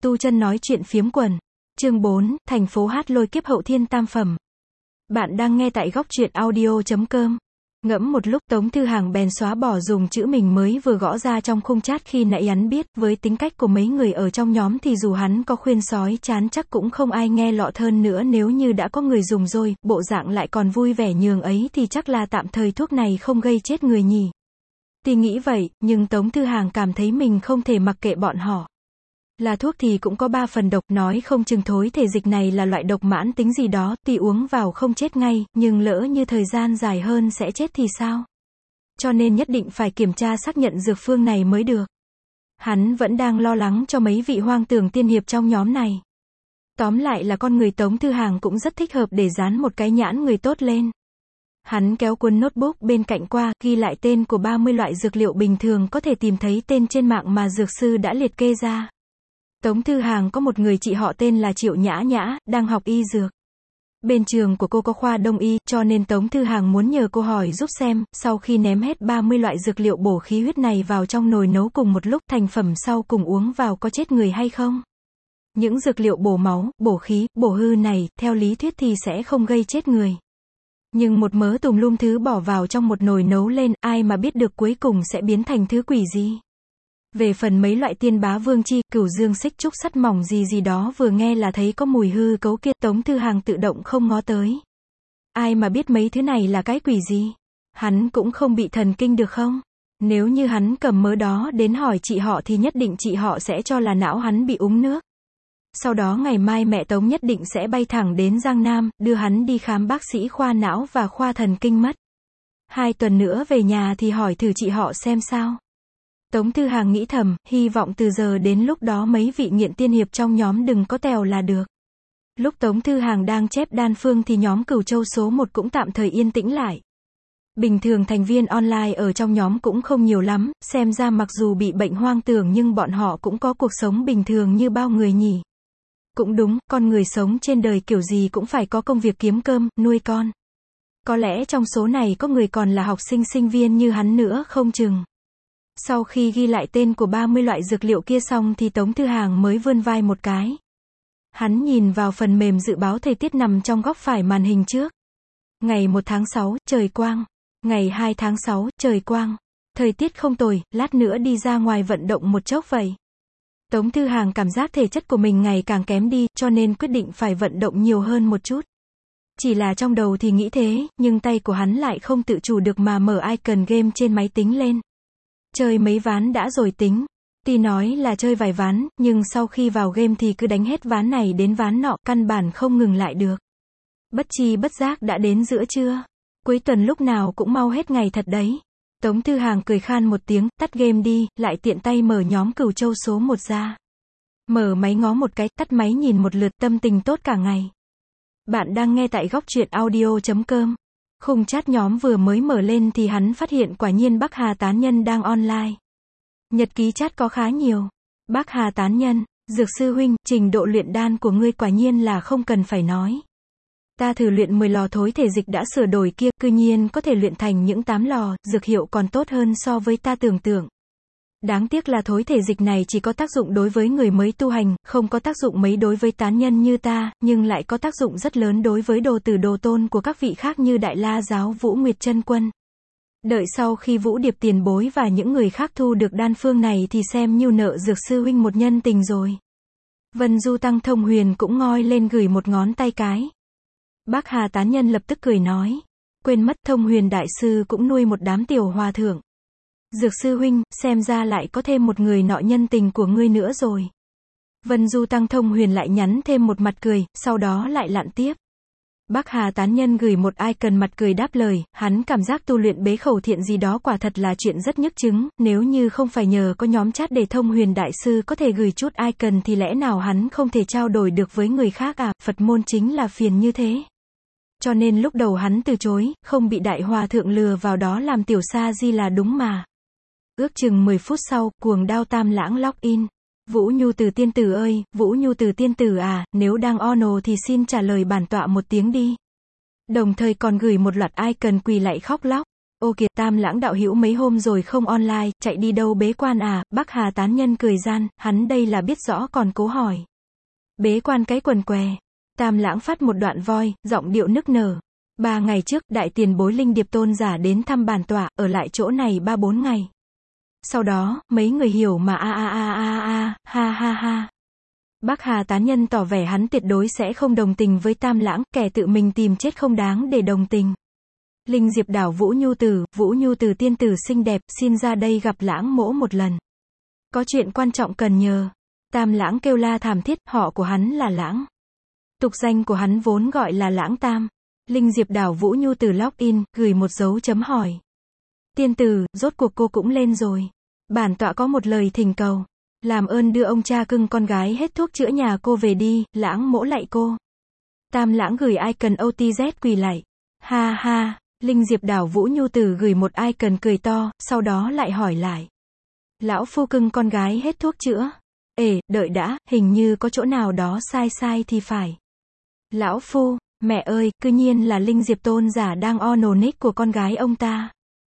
Tu chân nói chuyện phiếm quần. Chương 4, thành phố hát lôi kiếp hậu thiên tam phẩm. Bạn đang nghe tại góc truyện audio.com. Ngẫm một lúc, Tống Thư Hàng bèn xóa bỏ dùng chữ mình mới vừa gõ ra trong khung chat khi nãy hắn biết, với tính cách của mấy người ở trong nhóm thì dù hắn có khuyên sói chán chắc cũng không ai nghe lọt hơn nữa, nếu như đã có người dùng rồi, bộ dạng lại còn vui vẻ nhường ấy thì chắc là tạm thời thuốc này không gây chết người nhỉ. Thì nghĩ vậy, nhưng Tống Thư Hàng cảm thấy mình không thể mặc kệ bọn họ. Là thuốc thì cũng có 3 phần độc, nói không chừng thối thể dịch này là loại độc mãn tính gì đó, tuy uống vào không chết ngay, nhưng lỡ như thời gian dài hơn sẽ chết thì sao? Cho nên nhất định phải kiểm tra xác nhận dược phương này mới được. Hắn vẫn đang lo lắng cho mấy vị hoang tưởng tiên hiệp trong nhóm này. Tóm lại là con người Tống Thư Hàng cũng rất thích hợp để dán một cái nhãn người tốt lên. Hắn kéo cuốn notebook bên cạnh qua, ghi lại tên của 30 loại dược liệu bình thường có thể tìm thấy tên trên mạng mà dược sư đã liệt kê ra. Tống Thư Hàng có một người chị họ tên là Triệu Nhã Nhã, đang học y dược. Bên trường của cô có khoa đông y, cho nên Tống Thư Hàng muốn nhờ cô hỏi giúp xem, sau khi ném hết 30 loại dược liệu bổ khí huyết này vào trong nồi nấu cùng một lúc, thành phẩm sau cùng uống vào có chết người hay không? Những dược liệu bổ máu, bổ khí, bổ hư này, theo lý thuyết thì sẽ không gây chết người. Nhưng một mớ tùm lum thứ bỏ vào trong một nồi nấu lên, ai mà biết được cuối cùng sẽ biến thành thứ quỷ gì. Về phần mấy loại tiên bá vương chi, cửu dương xích trúc sắt mỏng gì đó vừa nghe là thấy có mùi hư cấu kia, Tống Thư Hàng tự động không ngó tới. Ai mà biết mấy thứ này là cái quỷ gì? Hắn cũng không bị thần kinh được không? Nếu như hắn cầm mớ đó đến hỏi chị họ thì nhất định chị họ sẽ cho là não hắn bị úng nước. Sau đó ngày mai mẹ Tống nhất định sẽ bay thẳng đến Giang Nam, đưa hắn đi khám bác sĩ khoa não và khoa thần kinh mất. 2 tuần nữa về nhà thì hỏi thử chị họ xem sao. Tống Thư Hàng nghĩ thầm, hy vọng từ giờ đến lúc đó mấy vị nghiện tiên hiệp trong nhóm đừng có tèo là được. Lúc Tống Thư Hàng đang chép đan phương thì nhóm Cửu Châu số 1 cũng tạm thời yên tĩnh lại. Bình thường thành viên online ở trong nhóm cũng không nhiều lắm, xem ra mặc dù bị bệnh hoang tưởng nhưng bọn họ cũng có cuộc sống bình thường như bao người nhỉ. Cũng đúng, con người sống trên đời kiểu gì cũng phải có công việc kiếm cơm, nuôi con. Có lẽ trong số này có người còn là học sinh sinh viên như hắn nữa không chừng. Sau khi ghi lại tên của 30 loại dược liệu kia xong thì Tống Thư Hàng mới vươn vai một cái. Hắn nhìn vào phần mềm dự báo thời tiết nằm trong góc phải màn hình trước. Ngày 1 tháng 6, trời quang. Ngày 2 tháng 6, trời quang. Thời tiết không tồi, lát nữa đi ra ngoài vận động một chốc vậy. Tống Thư Hàng cảm giác thể chất của mình ngày càng kém đi, cho nên quyết định phải vận động nhiều hơn một chút. Chỉ là trong đầu thì nghĩ thế, nhưng tay của hắn lại không tự chủ được mà mở icon game trên máy tính lên. Chơi mấy ván đã rồi tính. Tuy nói là chơi vài ván, nhưng sau khi vào game thì cứ đánh hết ván này đến ván nọ, căn bản không ngừng lại được. Bất chi bất giác đã đến giữa trưa. Cuối tuần lúc nào cũng mau hết ngày thật đấy. Tống Thư Hàng cười khan một tiếng, tắt game đi, lại tiện tay mở nhóm Cửu Châu số 1 ra. Mở máy ngó một cái, tắt máy nhìn một lượt, tâm tình tốt cả ngày. Bạn đang nghe tại góc truyện audio.com. Khung chat nhóm vừa mới mở lên thì hắn phát hiện quả nhiên Bắc Hà Tán Nhân đang online. Nhật ký chat có khá nhiều. Bắc Hà Tán Nhân, dược sư huynh, trình độ luyện đan của ngươi quả nhiên là không cần phải nói. Ta thử luyện 10 lò thối thể dịch đã sửa đổi kia, cư nhiên có thể luyện thành những 8 lò, dược hiệu còn tốt hơn so với ta tưởng tượng. Đáng tiếc là thối thể dịch này chỉ có tác dụng đối với người mới tu hành, không có tác dụng mấy đối với tán nhân như ta, nhưng lại có tác dụng rất lớn đối với đồ tử đồ tôn của các vị khác như Đại La Giáo Vũ Nguyệt Chân Quân. Đợi sau khi Vũ Điệp tiền bối và những người khác thu được đan phương này thì xem như nợ dược sư huynh một nhân tình rồi. Vân Du Tăng Thông Huyền cũng ngoi lên gửi một ngón tay cái. Bác Hà Tán Nhân lập tức cười nói, quên mất Thông Huyền đại sư cũng nuôi một đám tiểu hòa thượng. Dược sư huynh, xem ra lại có thêm một người nọ nhân tình của ngươi nữa rồi. Vân Du Tăng Thông Huyền lại nhắn thêm một mặt cười, sau đó lại lặn tiếp. Bác Hà Tán Nhân gửi một icon mặt cười đáp lời, hắn cảm giác tu luyện bế khẩu thiện gì đó quả thật là chuyện rất nhức chứng, nếu như không phải nhờ có nhóm chat để Thông Huyền đại sư có thể gửi chút icon thì lẽ nào hắn không thể trao đổi được với người khác à, Phật môn chính là phiền như thế. Cho nên lúc đầu hắn từ chối, không bị đại hòa thượng lừa vào đó làm tiểu sa di là đúng mà. Ước chừng 10 phút sau, cuồng đao tam lãng login. Vũ Nhu Từ tiên tử ơi, Vũ Nhu Từ tiên tử à, nếu đang ono thì xin trả lời bản tọa một tiếng đi. Đồng thời còn gửi một loạt icon quỳ lạy khóc lóc. Ô kìa, Tam Lãng đạo hữu mấy hôm rồi không online, chạy đi đâu bế quan à? Bắc Hà tán nhân cười gian, hắn đây là biết rõ còn cố hỏi. Bế quan cái quần què. Tam Lãng phát một đoạn voi, giọng điệu nức nở. 3 ngày trước, đại tiền bối Linh Điệp tôn giả đến thăm bản tọa, ở lại chỗ này 3-4 ngày. Sau đó, mấy người hiểu mà ha ha ha. Bắc Hà tán nhân tỏ vẻ hắn tuyệt đối sẽ không đồng tình với Tam Lãng, kẻ tự mình tìm chết không đáng để đồng tình. Linh Diệp đảo Vũ Nhu Tử tiên tử xinh đẹp, xin ra đây gặp Lãng mỗ một lần. Có chuyện quan trọng cần nhờ. Tam Lãng kêu la thảm thiết, họ của hắn là Lãng. Tục danh của hắn vốn gọi là Lãng Tam. Linh Diệp đảo Vũ Nhu Tử login, gửi một dấu chấm hỏi. Tiên tử, rốt cuộc cô cũng lên rồi. Bản tọa có một lời thỉnh cầu. Làm ơn đưa ông cha cưng con gái hết thuốc chữa nhà cô về đi, Lãng mỗ lạy cô. Tam Lãng gửi icon OTZ quỳ lạy. Ha ha, Linh Diệp đảo Vũ Nhu Tử gửi một icon cười to, sau đó lại hỏi lại. Lão phu cưng con gái hết thuốc chữa. Đợi đã, hình như có chỗ nào đó sai thì phải. Lão phu, mẹ ơi, cư nhiên là Linh Diệp tôn giả đang honor nick của con gái ông ta.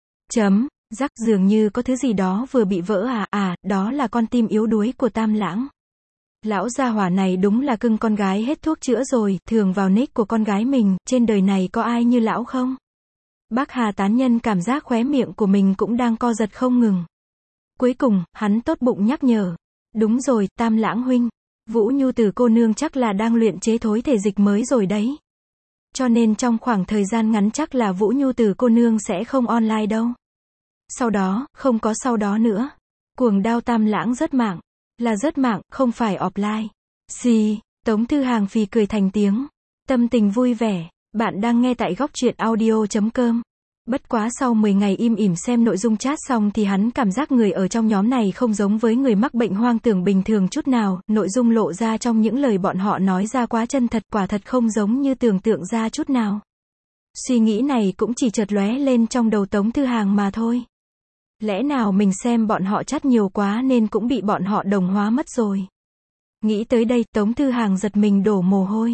Rắc dường như có thứ gì đó vừa bị vỡ đó là con tim yếu đuối của Tam Lãng. Lão gia hỏa này đúng là cưng con gái hết thuốc chữa rồi, thường vào nick của con gái mình, trên đời này có ai như lão không? Bắc Hà tán nhân cảm giác khóe miệng của mình cũng đang co giật không ngừng. Cuối cùng, hắn tốt bụng nhắc nhở. Đúng rồi, Tam Lãng huynh. Vũ Nhu Tử cô nương chắc là đang luyện chế thối thể dịch mới rồi đấy. Cho nên trong khoảng thời gian ngắn chắc là Vũ Nhu Tử cô nương sẽ không online đâu. Sau đó, không có sau đó nữa. Cuồng đao Tam Lãng rớt mạng. Là rớt mạng, không phải offline. Tống Thư Hàng phì cười thành tiếng. Tâm tình vui vẻ. Bạn đang nghe tại góc truyện audio.com. Bất quá sau 10 ngày im ỉm xem nội dung chat xong thì hắn cảm giác người ở trong nhóm này không giống với người mắc bệnh hoang tưởng bình thường chút nào, nội dung lộ ra trong những lời bọn họ nói ra quá chân thật, quả thật không giống như tưởng tượng ra chút nào. Suy nghĩ này cũng chỉ chợt lóe lên trong đầu Tống Thư Hàng mà thôi. Lẽ nào mình xem bọn họ chat nhiều quá nên cũng bị bọn họ đồng hóa mất rồi. Nghĩ tới đây, Tống Thư Hàng giật mình đổ mồ hôi.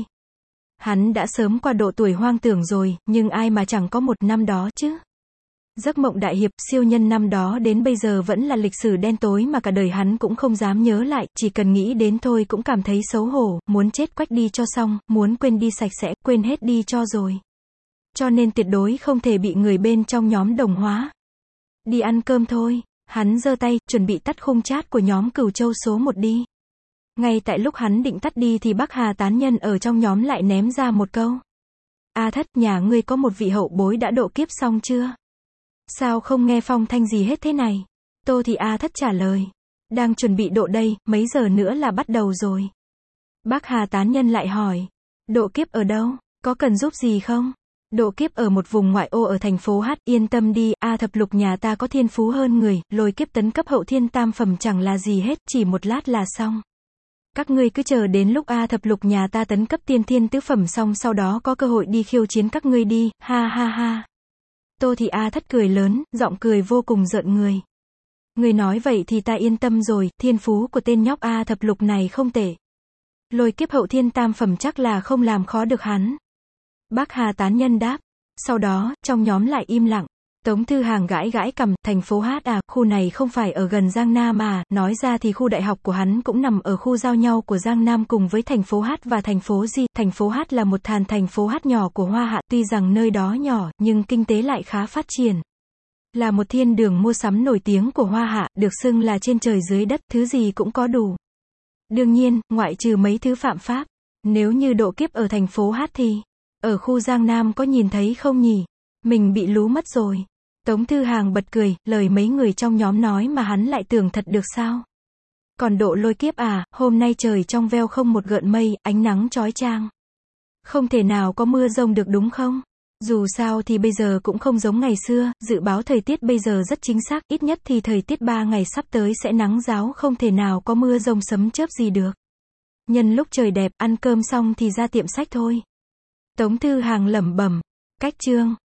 Hắn đã sớm qua độ tuổi hoang tưởng rồi, nhưng ai mà chẳng có một năm đó chứ. Giấc mộng đại hiệp, siêu nhân năm đó đến bây giờ vẫn là lịch sử đen tối mà cả đời hắn cũng không dám nhớ lại, chỉ cần nghĩ đến thôi cũng cảm thấy xấu hổ, muốn chết quách đi cho xong, muốn quên đi sạch sẽ, quên hết đi cho rồi. Cho nên tuyệt đối không thể bị người bên trong nhóm đồng hóa. Đi ăn cơm thôi, hắn giơ tay, chuẩn bị tắt khung chat của nhóm Cửu Châu số 1 đi. Ngay tại lúc hắn định tắt đi thì Bắc Hà tán nhân ở trong nhóm lại ném ra một câu. A Thất, nhà ngươi có một vị hậu bối đã độ kiếp xong chưa? Sao không nghe phong thanh gì hết thế này? Tô thì A Thất trả lời. Đang chuẩn bị độ đây, mấy giờ nữa là bắt đầu rồi. Bắc Hà tán nhân lại hỏi. Độ kiếp ở đâu? Có cần giúp gì không? Độ kiếp ở một vùng ngoại ô ở thành phố H, yên tâm đi, A Thập Lục nhà ta có thiên phú hơn người, lôi kiếp tấn cấp hậu thiên tam phẩm chẳng là gì hết, chỉ một lát là xong. Các ngươi cứ chờ đến lúc A Thập Lục nhà ta tấn cấp tiên thiên tứ phẩm xong sau đó có cơ hội đi khiêu chiến các ngươi đi, ha ha ha. Tô thì A Thất cười lớn, giọng cười vô cùng rợn người. Ngươi nói vậy thì ta yên tâm rồi, thiên phú của tên nhóc A Thập Lục này không tệ. Lôi kiếp hậu thiên tam phẩm chắc là không làm khó được hắn. Bắc Hà tán nhân đáp. Sau đó, trong nhóm lại im lặng. Tống Thư Hàng gãi gãi cằm, thành phố H khu này không phải ở gần Giang Nam à, nói ra thì khu đại học của hắn cũng nằm ở khu giao nhau của Giang Nam cùng với thành phố H và thành phố Di. Thành phố H là một thành phố H nhỏ của Hoa Hạ, tuy rằng nơi đó nhỏ, nhưng kinh tế lại khá phát triển. Là một thiên đường mua sắm nổi tiếng của Hoa Hạ, được xưng là trên trời dưới đất, thứ gì cũng có đủ. Đương nhiên, ngoại trừ mấy thứ phạm pháp. Nếu như độ kiếp ở thành phố H thì, ở khu Giang Nam có nhìn thấy không nhỉ? Mình bị lú mất rồi. Tống Thư Hàng bật cười, lời mấy người trong nhóm nói mà hắn lại tưởng thật được sao? Còn độ lôi kiếp à, hôm nay trời trong veo không một gợn mây, ánh nắng chói chang. Không thể nào có mưa rông được đúng không? Dù sao thì bây giờ cũng không giống ngày xưa, dự báo thời tiết bây giờ rất chính xác, ít nhất thì thời tiết 3 ngày sắp tới sẽ nắng ráo, không thể nào có mưa rông sấm chớp gì được. Nhân lúc trời đẹp, ăn cơm xong thì ra tiệm sách thôi. Tống Thư Hàng lẩm bẩm, cách chương.